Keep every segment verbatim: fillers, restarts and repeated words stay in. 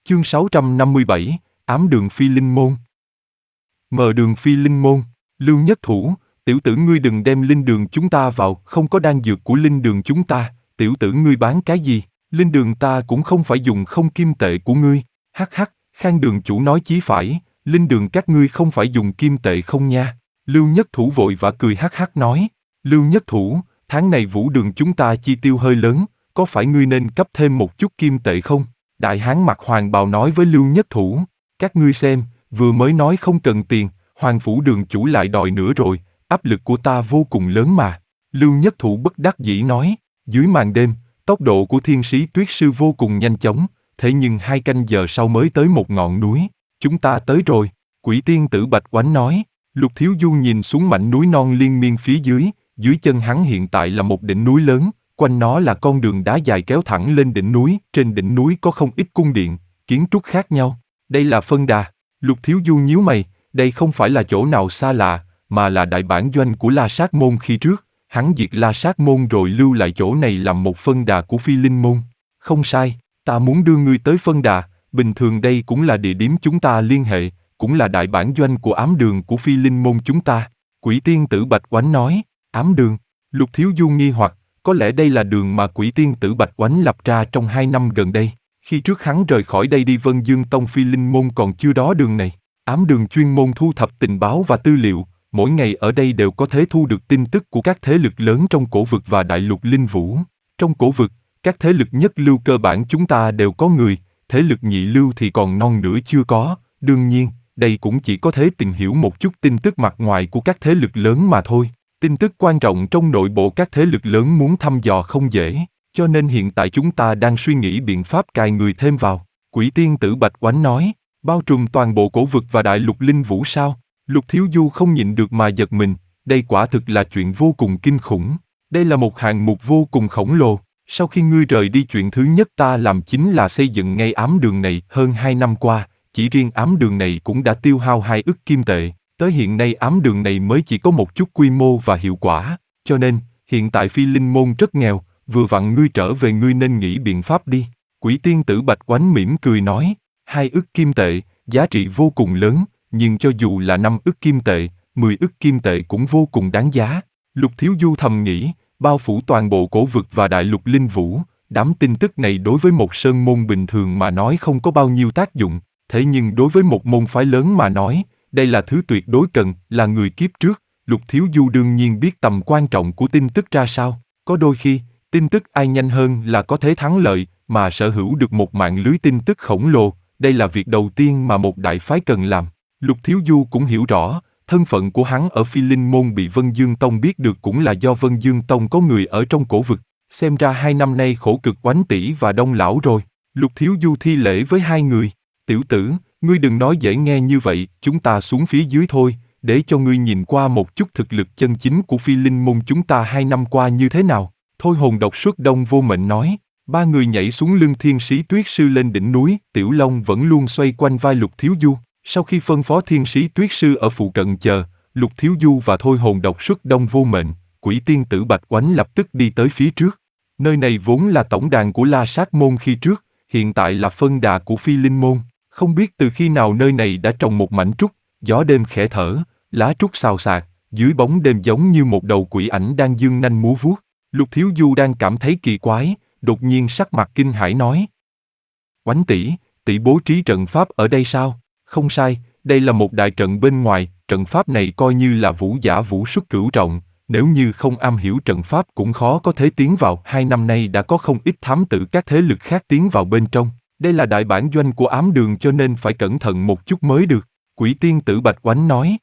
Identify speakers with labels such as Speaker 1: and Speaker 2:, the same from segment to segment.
Speaker 1: Chương sáu trăm năm mươi bảy, ám đường phi linh môn. Mờ đường phi linh môn, Lưu Nhất Thủ, tiểu tử ngươi đừng đem linh đường chúng ta vào, không có đan dược của linh đường chúng ta, tiểu tử ngươi bán cái gì, linh đường ta cũng không phải dùng không kim tệ của ngươi, hắc hắc, Khang đường chủ nói chí phải, linh đường các ngươi không phải dùng kim tệ không nha. Lưu Nhất Thủ vội vã cười hắc hắc nói, Lưu Nhất Thủ, tháng này vũ đường chúng ta chi tiêu hơi lớn, có phải ngươi nên cấp thêm một chút kim tệ không? Đại hán mặc hoàng bào nói với Lưu Nhất Thủ, các ngươi xem, vừa mới nói không cần tiền, Hoàng phủ đường chủ lại đòi nữa rồi, áp lực của ta vô cùng lớn mà. Lưu Nhất Thủ bất đắc dĩ nói, dưới màn đêm, tốc độ của thiên sĩ tuyết sư vô cùng nhanh chóng, thế nhưng hai canh giờ sau mới tới một ngọn núi, chúng ta tới rồi, Quỷ tiên tử Bạch Oánh nói. Lục Thiếu Du nhìn xuống mảnh núi non liên miên phía dưới, dưới chân hắn hiện tại là một đỉnh núi lớn, quanh nó là con đường đá dài kéo thẳng lên đỉnh núi, trên đỉnh núi có không ít cung điện, kiến trúc khác nhau. Đây là phân đà. Lục Thiếu Du nhíu mày, đây không phải là chỗ nào xa lạ, mà là đại bản doanh của La Sát Môn khi trước, hắn diệt La Sát Môn rồi lưu lại chỗ này làm một phân đà của Phi Linh Môn. Không sai, ta muốn đưa ngươi tới phân đà, bình thường đây cũng là địa điểm chúng ta liên hệ, cũng là đại bản doanh của ám đường của Phi Linh Môn chúng ta. Quỷ tiên tử Bạch Oánh nói, ám đường. Lục Thiếu Du nghi hoặc, có lẽ đây là đường mà Quỷ tiên tử Bạch Oánh lập ra trong hai năm gần đây. Khi trước hắn rời khỏi đây đi Vân Dương Tông Phi Linh Môn còn chưa đó đường này. Ám đường chuyên môn thu thập tình báo và tư liệu, mỗi ngày ở đây đều có thể thu được tin tức của các thế lực lớn trong cổ vực và đại lục linh vũ. Trong cổ vực, các thế lực nhất lưu cơ bản chúng ta đều có người, thế lực nhị lưu thì còn non nửa chưa có, đương nhiên, đây cũng chỉ có thể tìm hiểu một chút tin tức mặt ngoài của các thế lực lớn mà thôi. Tin tức quan trọng trong nội bộ các thế lực lớn muốn thăm dò không dễ, cho nên hiện tại chúng ta đang suy nghĩ biện pháp cài người thêm vào. Quỷ tiên tử Bạch Oánh nói, bao trùm toàn bộ cổ vực và đại lục linh vũ sao? Lục Thiếu Du không nhịn được mà giật mình, đây quả thực là chuyện vô cùng kinh khủng. Đây là một hạng mục vô cùng khổng lồ. Sau khi ngươi rời đi chuyện thứ nhất ta làm chính là xây dựng ngay ám đường này. Hơn hai năm qua, chỉ riêng ám đường này cũng đã tiêu hao hai ức kim tệ. Tới hiện nay ám đường này mới chỉ có một chút quy mô và hiệu quả. Cho nên, hiện tại Phi Linh Môn rất nghèo, vừa vặn ngươi trở về ngươi nên nghĩ biện pháp đi. Quỷ tiên tử Bạch Oánh mỉm cười nói, hai ức kim tệ, giá trị vô cùng lớn, nhưng cho dù là năm ức kim tệ, mười ức kim tệ cũng vô cùng đáng giá. Lục Thiếu Du thầm nghĩ, bao phủ toàn bộ cổ vực và đại lục linh vũ, đám tin tức này đối với một sơn môn bình thường mà nói không có bao nhiêu tác dụng, thế nhưng đối với một môn phái lớn mà nói, đây là thứ tuyệt đối cần, là người kiếp trước, Lục Thiếu Du đương nhiên biết tầm quan trọng của tin tức ra sao, có đôi khi, tin tức ai nhanh hơn là có thể thắng lợi, mà sở hữu được một mạng lưới tin tức khổng lồ, đây là việc đầu tiên mà một đại phái cần làm. Lục Thiếu Du cũng hiểu rõ, thân phận của hắn ở Phi Linh Môn bị Vân Dương Tông biết được cũng là do Vân Dương Tông có người ở trong cổ vực, xem ra hai năm nay khổ cực Oánh tỷ và Đông lão rồi. Lục Thiếu Du thi lễ với hai người, tiểu tử, ngươi đừng nói dễ nghe như vậy, chúng ta xuống phía dưới thôi, để cho ngươi nhìn qua một chút thực lực chân chính của Phi Linh Môn chúng ta hai năm qua như thế nào. Thôi hồn độc xuất Đông Vô Mệnh nói. Ba người nhảy xuống lưng thiên sĩ tuyết sư lên đỉnh núi, Tiểu Long vẫn luôn xoay quanh vai Lục Thiếu Du. Sau khi phân phó thiên sĩ tuyết sư ở phụ cận chờ, Lục Thiếu Du và thôi hồn độc xuất Đông Vô Mệnh, Quỷ tiên tử Bạch Oánh lập tức đi tới phía trước. Nơi này vốn là tổng đàn của La Sát Môn khi trước, hiện tại là phân đà của Phi Linh Môn. Không biết từ khi nào nơi này đã trồng một mảnh trúc, gió đêm khẽ thở, lá trúc xào xạc, dưới bóng đêm giống như một đầu quỷ ảnh đang dương nanh múa vuốt. Lục Thiếu Du đang cảm thấy kỳ quái, đột nhiên sắc mặt kinh hãi nói. Oánh tỷ, tỷ bố trí trận pháp ở đây sao? Không sai, đây là một đại trận bên ngoài, trận pháp này coi như là vũ giả vũ xuất cửu trọng, nếu như không am hiểu trận pháp cũng khó có thể tiến vào. Hai năm nay đã có không ít thám tử các thế lực khác tiến vào bên trong, đây là đại bản doanh của ám đường cho nên phải cẩn thận một chút mới được. Quỷ tiên tử Bạch Oánh nói.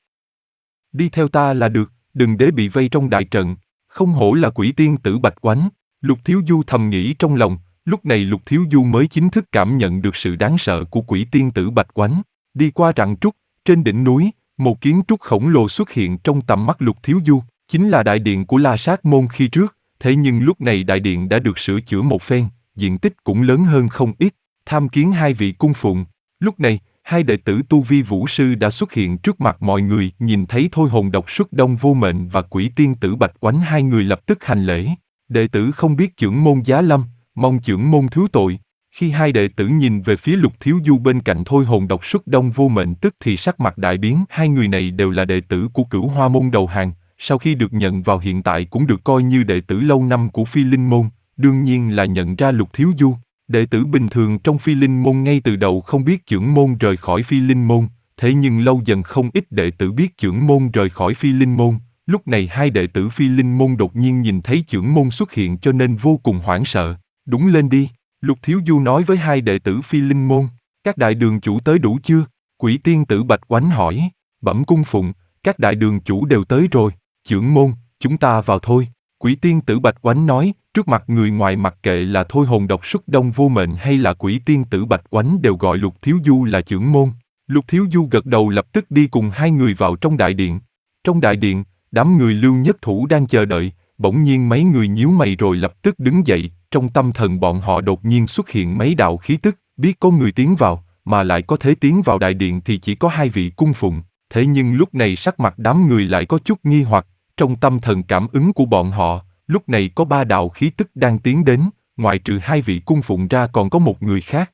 Speaker 1: Đi theo ta là được, đừng để bị vây trong đại trận, không hổ là quỷ tiên tử Bạch Oánh. Lục Thiếu Du thầm nghĩ trong lòng, lúc này Lục Thiếu Du mới chính thức cảm nhận được sự đáng sợ của quỷ tiên tử Bạch Oánh. Đi qua rặng trúc, trên đỉnh núi, một kiến trúc khổng lồ xuất hiện trong tầm mắt Lục Thiếu Du, chính là đại điện của La Sát Môn khi trước, thế nhưng lúc này đại điện đã được sửa chữa một phen, diện tích cũng lớn hơn không ít, tham kiến hai vị cung phụng. Lúc này, hai đệ tử tu vi vũ sư đã xuất hiện trước mặt mọi người, nhìn thấy thôi hồn độc xuất Đông Vô Mệnh và quỷ tiên tử Bạch Oánh, hai người lập tức hành lễ. Đệ tử không biết chưởng môn giá lâm, mong chưởng môn thứ tội. Khi hai đệ tử nhìn về phía Lục Thiếu Du bên cạnh thôi hồn độc xuất đông vô mệnh tức thì sắc mặt đại biến. Hai người này đều là đệ tử của Cửu Hoa môn đầu hàng, sau khi được nhận vào hiện tại cũng được coi như đệ tử lâu năm của Phi Linh môn, đương nhiên là nhận ra Lục Thiếu Du. Đệ tử bình thường trong Phi Linh môn ngay từ đầu không biết chưởng môn rời khỏi Phi Linh môn, thế nhưng lâu dần không ít đệ tử biết chưởng môn rời khỏi Phi Linh môn. Lúc này hai đệ tử Phi Linh môn đột nhiên nhìn thấy chưởng môn xuất hiện cho nên vô cùng hoảng sợ. Đúng lên đi, Lục Thiếu Du nói với hai đệ tử Phi Linh môn. Các đại đường chủ tới đủ chưa? Quỷ tiên tử Bạch Oánh hỏi. Bẩm cung phụng, các đại đường chủ đều tới rồi. Chưởng môn, chúng ta vào thôi. Quỷ tiên tử Bạch Oánh nói, trước mặt người ngoài mặc kệ là thôi hồn độc xuất đông vô mệnh hay là quỷ tiên tử Bạch Oánh đều gọi Lục Thiếu Du là chưởng môn. Lục Thiếu Du gật đầu lập tức đi cùng hai người vào trong đại điện. Trong đại điện, đám người Lưu Nhất Thủ đang chờ đợi, bỗng nhiên mấy người nhíu mày rồi lập tức đứng dậy, trong tâm thần bọn họ đột nhiên xuất hiện mấy đạo khí tức, biết có người tiến vào, mà lại có thể tiến vào đại điện thì chỉ có hai vị cung phụng, thế nhưng lúc này sắc mặt đám người lại có chút nghi hoặc, trong tâm thần cảm ứng của bọn họ, lúc này có ba đạo khí tức đang tiến đến, ngoại trừ hai vị cung phụng ra còn có một người khác,